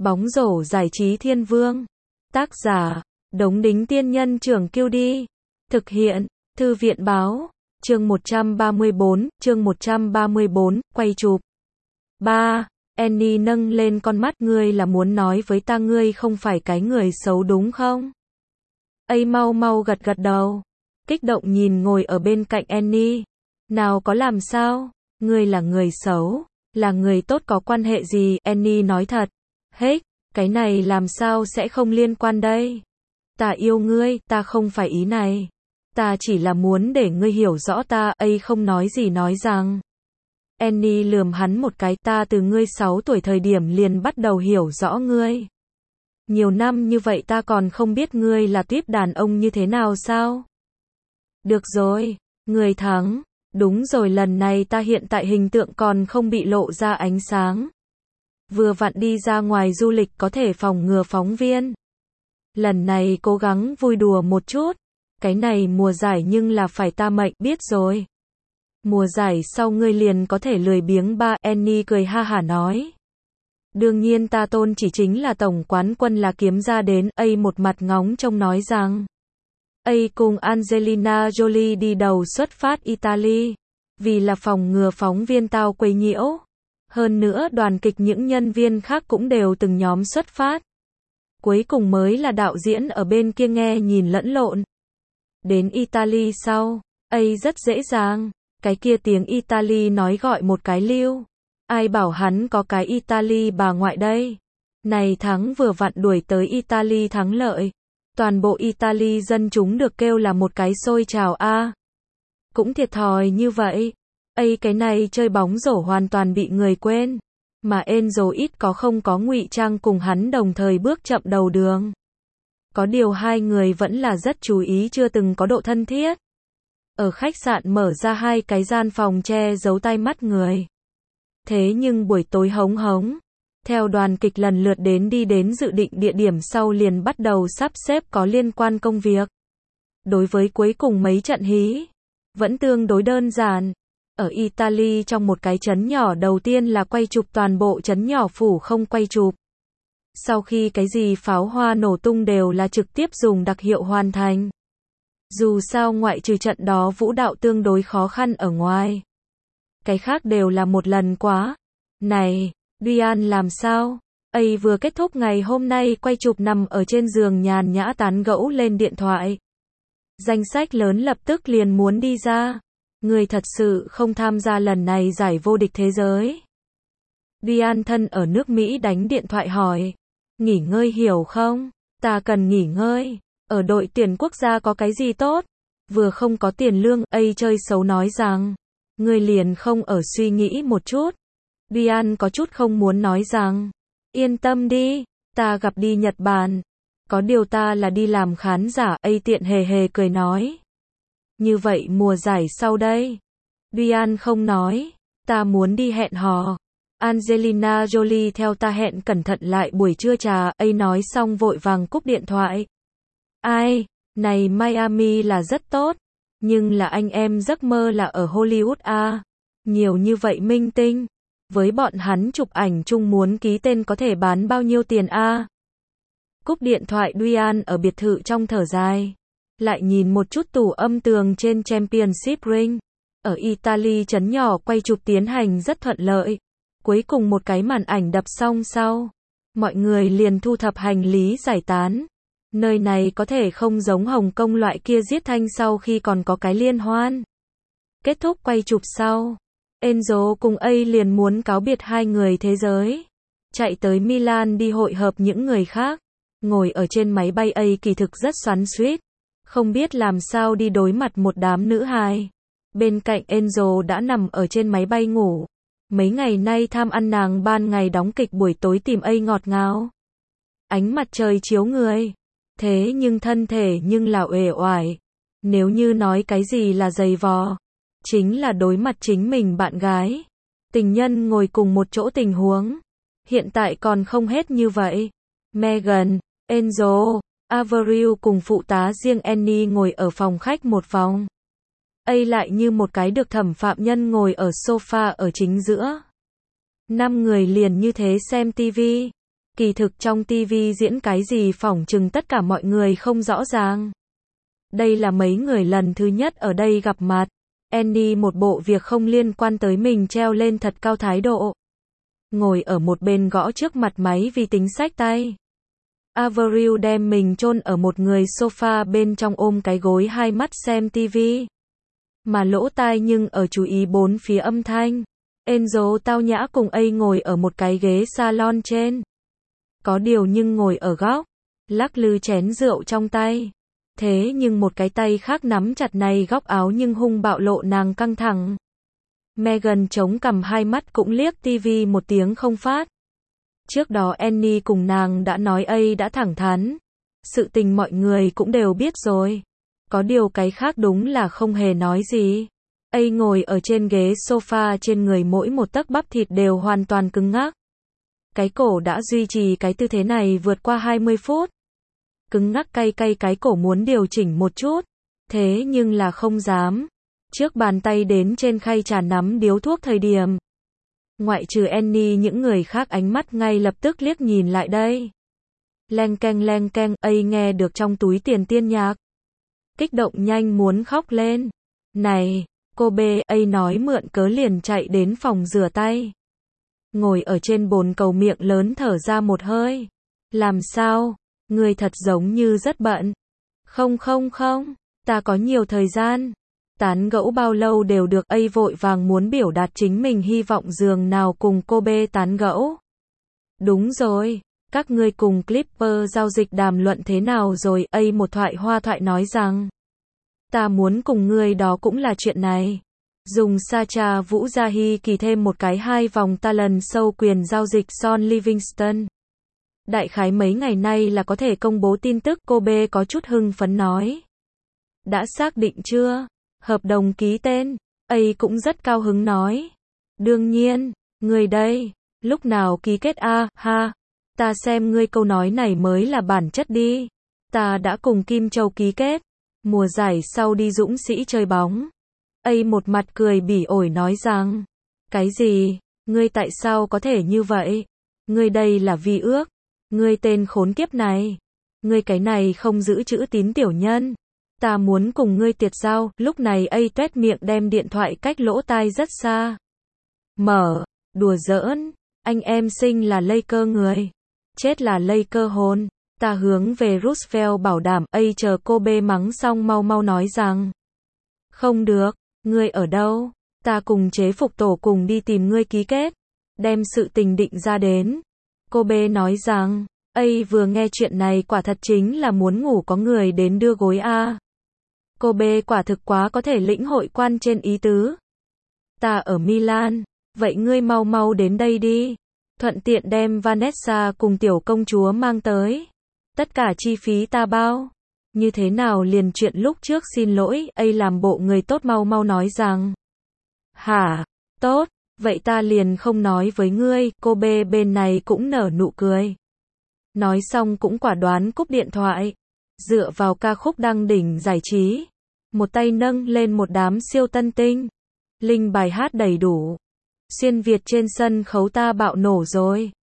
Bóng rổ giải trí thiên vương. Tác giả, Đống Đính Tiên Nhân Trưởng Kiêu Đi. Thực hiện, Thư viện Báo. Chương 134, quay chụp. 3. Annie nâng lên con mắt, ngươi là muốn nói với ta ngươi không phải cái người xấu đúng không? Ây mau mau gật gật đầu. Kích động nhìn ngồi ở bên cạnh Annie. Nào có làm sao? Ngươi là người xấu, là người tốt có quan hệ gì? Annie nói thật. Hết, cái này làm sao sẽ không liên quan đây? Ta yêu ngươi, ta không phải ý này. Ta chỉ là muốn để ngươi hiểu rõ ta, ấy không nói gì nói rằng. Annie lườm hắn một cái, ta từ ngươi 6 tuổi thời điểm liền bắt đầu hiểu rõ ngươi. Nhiều năm như vậy ta còn không biết ngươi là tuýp đàn ông như thế nào sao? Được rồi, ngươi thắng. Đúng rồi, lần này ta hiện tại hình tượng còn không bị lộ ra ánh sáng. Vừa vặn đi ra ngoài du lịch có thể phòng ngừa phóng viên. Lần này cố gắng vui đùa một chút. Cái này mùa giải nhưng là phải ta mệnh, biết rồi. Mùa giải sau ngươi liền có thể lười biếng ba. Annie cười ha hả nói. Đương nhiên ta tôn chỉ chính là tổng quán quân là kiếm ra đến. A một mặt ngóng trông nói rằng. A cùng Angelina Jolie đi đầu xuất phát Italy. Vì là phòng ngừa phóng viên tao quấy nhiễu. Hơn nữa đoàn kịch những nhân viên khác cũng đều từng nhóm xuất phát. Cuối cùng mới là đạo diễn ở bên kia nghe nhìn lẫn lộn. Đến Italy sau, rất dễ dàng. Cái kia tiếng Italy nói gọi một cái lưu. Ai bảo hắn có cái Italy bà ngoại đây. Này thắng vừa vặn đuổi tới Italy thắng lợi. Toàn bộ Italy dân chúng được kêu là một cái xôi trào a. Cũng thiệt thòi như vậy. Cái này chơi bóng rổ hoàn toàn bị người quên. Mà Enzo ít có không có ngụy trang cùng hắn đồng thời bước chậm đầu đường. Có điều hai người vẫn là rất chú ý chưa từng có độ thân thiết. Ở khách sạn mở ra hai cái gian phòng che giấu tai mắt người. Thế nhưng buổi tối hống hống. Theo đoàn kịch lần lượt đi đến dự định địa điểm sau liền bắt đầu sắp xếp có liên quan công việc. Đối với cuối cùng mấy trận hí, vẫn tương đối đơn giản. Ở Italy trong một cái trấn nhỏ đầu tiên là quay chụp toàn bộ trấn nhỏ phủ không quay chụp. Sau khi cái gì pháo hoa nổ tung đều là trực tiếp dùng đặc hiệu hoàn thành. Dù sao ngoại trừ trận đó vũ đạo tương đối khó khăn ở ngoài. Cái khác đều là một lần quá. Này, Diane làm sao? Vừa kết thúc ngày hôm nay quay chụp nằm ở trên giường nhàn nhã tán gẫu lên điện thoại. Danh sách lớn lập tức liền muốn đi ra. Người thật sự không tham gia lần này giải vô địch thế giới. Diane thân ở nước Mỹ đánh điện thoại hỏi. Nghỉ ngơi hiểu không? Ta cần nghỉ ngơi. Ở đội tuyển quốc gia có cái gì tốt? Vừa không có tiền lương. Chơi xấu nói rằng. Người liền không ở suy nghĩ một chút. Diane có chút không muốn nói rằng. Yên tâm đi. Ta gặp đi Nhật Bản. Có điều ta là đi làm khán giả. Tiện hề hề cười nói. Như vậy mùa giải sau đây. Diane không nói. Ta muốn đi hẹn hò. Angelina Jolie theo ta hẹn cẩn thận lại buổi trưa trà. Nói xong vội vàng cúp điện thoại. Ai, này Miami là rất tốt. Nhưng là anh em giấc mơ là ở Hollywood a. Nhiều như vậy minh tinh. Với bọn hắn chụp ảnh chung muốn ký tên có thể bán bao nhiêu tiền a? Cúp điện thoại Diane ở biệt thự trong thở dài. Lại nhìn một chút tủ âm tường trên Championship Ring. Ở Italy trấn nhỏ quay chụp tiến hành rất thuận lợi. Cuối cùng một cái màn ảnh đập xong sau. Mọi người liền thu thập hành lý giải tán. Nơi này có thể không giống Hồng Kông loại kia giết thanh sau khi còn có cái liên hoan. Kết thúc quay chụp sau. Enzo cùng A liền muốn cáo biệt hai người thế giới. Chạy tới Milan đi hội hợp những người khác. Ngồi ở trên máy bay A kỳ thực rất xoắn xuýt. Không biết làm sao đi đối mặt một đám nữ hài. Bên cạnh Enzo đã nằm ở trên máy bay ngủ. Mấy ngày nay tham ăn nàng ban ngày đóng kịch buổi tối tìm A ngọt ngào. Ánh mặt trời chiếu người. Thế nhưng thân thể nhưng là uể oải. Nếu như nói cái gì là dày vò. Chính là đối mặt chính mình bạn gái. Tình nhân ngồi cùng một chỗ tình huống. Hiện tại còn không hết như vậy. Meghan, Enzo, Avril cùng phụ tá riêng Annie ngồi ở phòng khách một vòng. A lại như một cái được thẩm phạm nhân ngồi ở sofa ở chính giữa. 5 người liền như thế xem tivi. Kỳ thực trong TV diễn cái gì phỏng chừng tất cả mọi người không rõ ràng. Đây là mấy người lần thứ nhất ở đây gặp mặt. Annie một bộ việc không liên quan tới mình treo lên thật cao thái độ. Ngồi ở một bên gõ trước mặt máy vi tính xách tay. Avril đem mình chôn ở một người sofa bên trong ôm cái gối hai mắt xem TV. Mà lỗ tai nhưng ở chú ý bốn phía âm thanh. Angel tao nhã cùng A ngồi ở một cái ghế salon trên. Có điều nhưng ngồi ở góc, lắc lư chén rượu trong tay. Thế nhưng một cái tay khác nắm chặt này góc áo nhưng hung bạo lộ nàng căng thẳng. Megan chống cằm hai mắt cũng liếc TV một tiếng không phát. Trước đó Annie cùng nàng đã nói A đã thẳng thắn. Sự tình mọi người cũng đều biết rồi. Có điều cái khác đúng là không hề nói gì. A ngồi ở trên ghế sofa trên người mỗi một tấc bắp thịt đều hoàn toàn cứng ngắc. Cái cổ đã duy trì cái tư thế này vượt qua 20 phút. Cứng ngắc cay cái cổ muốn điều chỉnh một chút. Thế nhưng là không dám. Trước bàn tay đến trên khay trà nắm điếu thuốc thời điểm. Ngoại trừ Annie những người khác ánh mắt ngay lập tức liếc nhìn lại đây. Leng keng, A nghe được trong túi tiền tiên nhạc. Kích động nhanh muốn khóc lên. Này, cô B, A nói mượn cớ liền chạy đến phòng rửa tay. Ngồi ở trên bồn cầu miệng lớn thở ra một hơi. Làm sao? Người thật giống như rất bận. Không, ta có nhiều thời gian. Tán gẫu bao lâu đều được. A vội vàng muốn biểu đạt chính mình hy vọng giường nào cùng cô B tán gẫu. Đúng rồi, các ngươi cùng Clipper giao dịch đàm luận thế nào rồi? A một thoại hoa thoại nói rằng. Ta muốn cùng ngươi đó cũng là chuyện này. Dùng Sacha Vũ Gia Hy kỳ thêm một cái 2 vòng talent show quyền giao dịch Son Livingston. Đại khái mấy ngày nay là có thể công bố tin tức. Cô B có chút hưng phấn nói. Đã xác định chưa? Hợp đồng ký tên. A cũng rất cao hứng nói. Đương nhiên, người đây, lúc nào ký kết ha, ta xem ngươi câu nói này mới là bản chất đi. Ta đã cùng Kim Châu ký kết. Mùa giải sau đi Dũng Sĩ chơi bóng. A một mặt cười bỉ ổi nói rằng. Cái gì? Ngươi tại sao có thể như vậy? Ngươi đây là vi ước. Ngươi tên khốn kiếp này. Ngươi cái này không giữ chữ tín tiểu nhân. Ta muốn cùng ngươi tiệt giao. Lúc này A tuét miệng đem điện thoại cách lỗ tai rất xa. Mở. Đùa giỡn. Anh em sinh là Laker người. Chết là Laker hồn. Ta hướng về Roosevelt bảo đảm. A chờ cô B mắng xong mau nói rằng. Không được. Ngươi ở đâu? Ta cùng chế phục tổ cùng đi tìm ngươi ký kết. Đem sự tình định ra đến. Cô B nói rằng. A vừa nghe chuyện này quả thật chính là muốn ngủ có người đến đưa gối a. Cô B quả thực quá có thể lĩnh hội quan trên ý tứ. Ta ở Milan. Vậy ngươi mau đến đây đi. Thuận tiện đem Vanessa cùng tiểu công chúa mang tới. Tất cả chi phí ta bao. Như thế nào liền chuyện lúc trước xin lỗi. A làm bộ người tốt mau nói rằng. Hả? Tốt. Vậy ta liền không nói với ngươi. Cô B bên này cũng nở nụ cười. Nói xong cũng quả đoán cúp điện thoại. Dựa vào ca khúc đăng đỉnh giải trí. Một tay nâng lên một đám siêu tân tinh. Linh bài hát đầy đủ. Xuyên Việt trên sân khấu ta bạo nổ rồi.